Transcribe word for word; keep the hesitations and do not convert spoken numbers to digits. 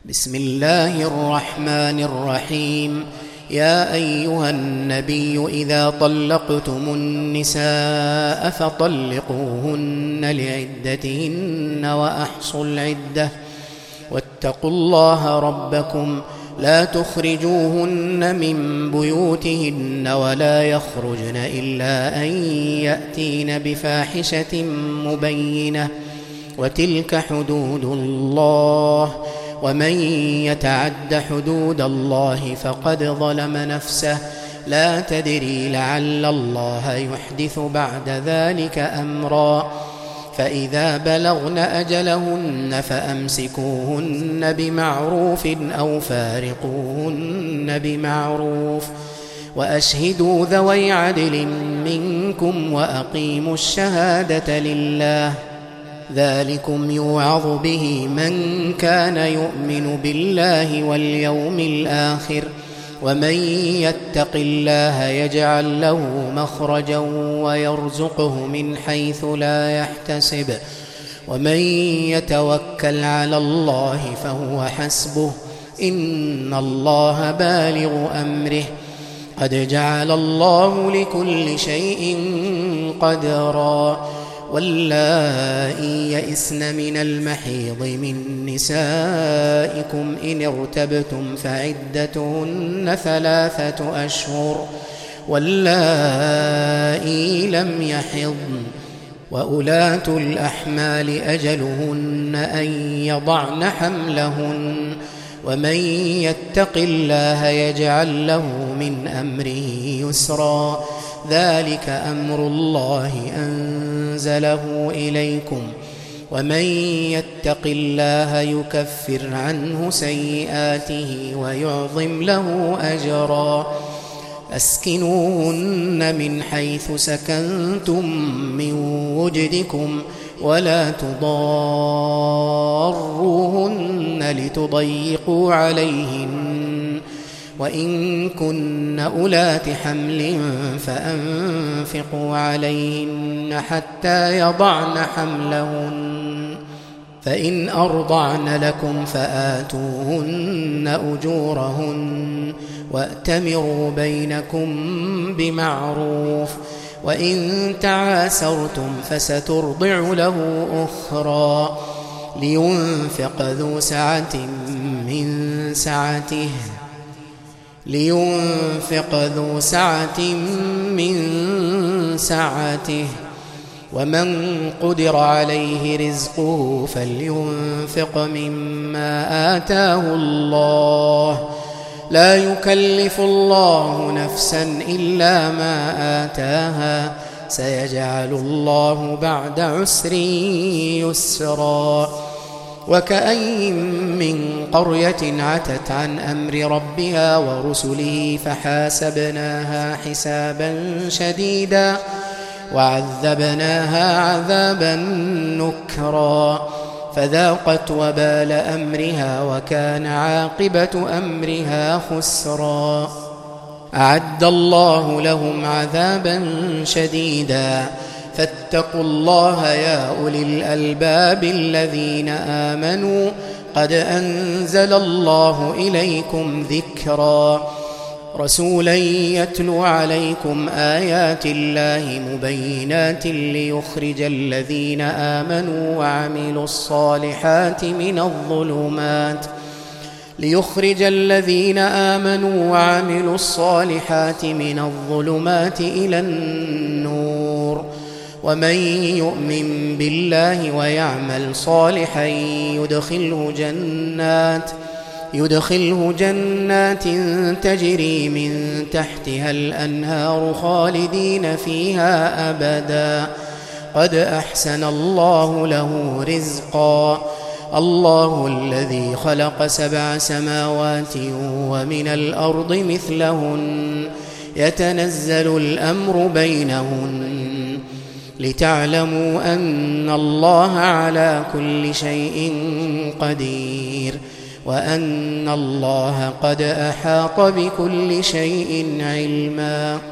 بسم الله الرحمن الرحيم. يا أيها النبي إذا طلقتم النساء فطلقوهن لعدتهن وأحصوا العدة واتقوا الله ربكم لا تخرجوهن من بيوتهن ولا يخرجن إلا أن يأتين بفاحشة مبينة وتلك حدود الله ومن يتعد حدود الله فقد ظلم نفسه لا تدري لعل الله يحدث بعد ذلك أمرا. فإذا بلغن أجلهن فأمسكوهن بمعروف أو فارقوهن بمعروف وأشهدوا ذوي عدل منكم وأقيموا الشهادة لله ذلكم يوعظ به من كان يؤمن بالله واليوم الآخر ومن يتق الله يجعل له مخرجا ويرزقه من حيث لا يحتسب ومن يتوكل على الله فهو حسبه إن الله بالغ أمره قد جعل الله لكل شيء قدرا. واللائي يئسن من المحيض من نسائكم إن ارتبتم فعدتهن ثلاثة أشهر واللائي لم يحضن وأولاة الأحمال أجلهن أن يضعن حملهن ومن يتق الله يجعل له من أمره يسرا ذلك أمر الله أنزله إليكم ومن يتق الله يكفر عنه سيئاته ويعظم له أجرا. أسكنوهن من حيث سكنتم من وجدكم ولا تضاروهن لتضيقوا عليهن وإن كن أولات حمل فأنفقوا عليهن حتى يضعن حملهن فإن أرضعن لكم فآتوهن أجورهن وأتمروا بينكم بمعروف وإن تعاسرتم فسترضع له أخرى لينفق ذو سعة من سعته لينفق ذو سعة من سعته ومن قدر عليه رزقه فلينفق مما آتاه الله لا يكلف الله نفسا إلا ما آتاها سيجعل الله بعد عسر يسرا. وكأين من قرية عتت عن أمر ربها ورسله فحاسبناها حسابا شديدا وعذبناها عذابا نكرا فذاقت وبال أمرها وكان عاقبة أمرها خسرا. أعد الله لهم عذابا شديدا فاتقوا الله يا أولي الألباب الذين آمنوا قد أنزل الله إليكم ذكرا رسولا يتلو عليكم آيات الله مبينات ليخرج الذين آمنوا وعملوا الصالحات من الظلمات ليخرج الذين آمنوا وعملوا الصالحات من الظلمات إلى النور ومن يؤمن بالله ويعمل صالحا يدخله جنات يدخله جنات تجري من تحتها الأنهار خالدين فيها أبدا قد أحسن الله له رزقا. الله الذي خلق سبع سماوات ومن الأرض مثلهن يتنزل الأمر بينهن لتعلموا أن الله على كل شيء قدير وأن الله قد أحاط بكل شيء علما.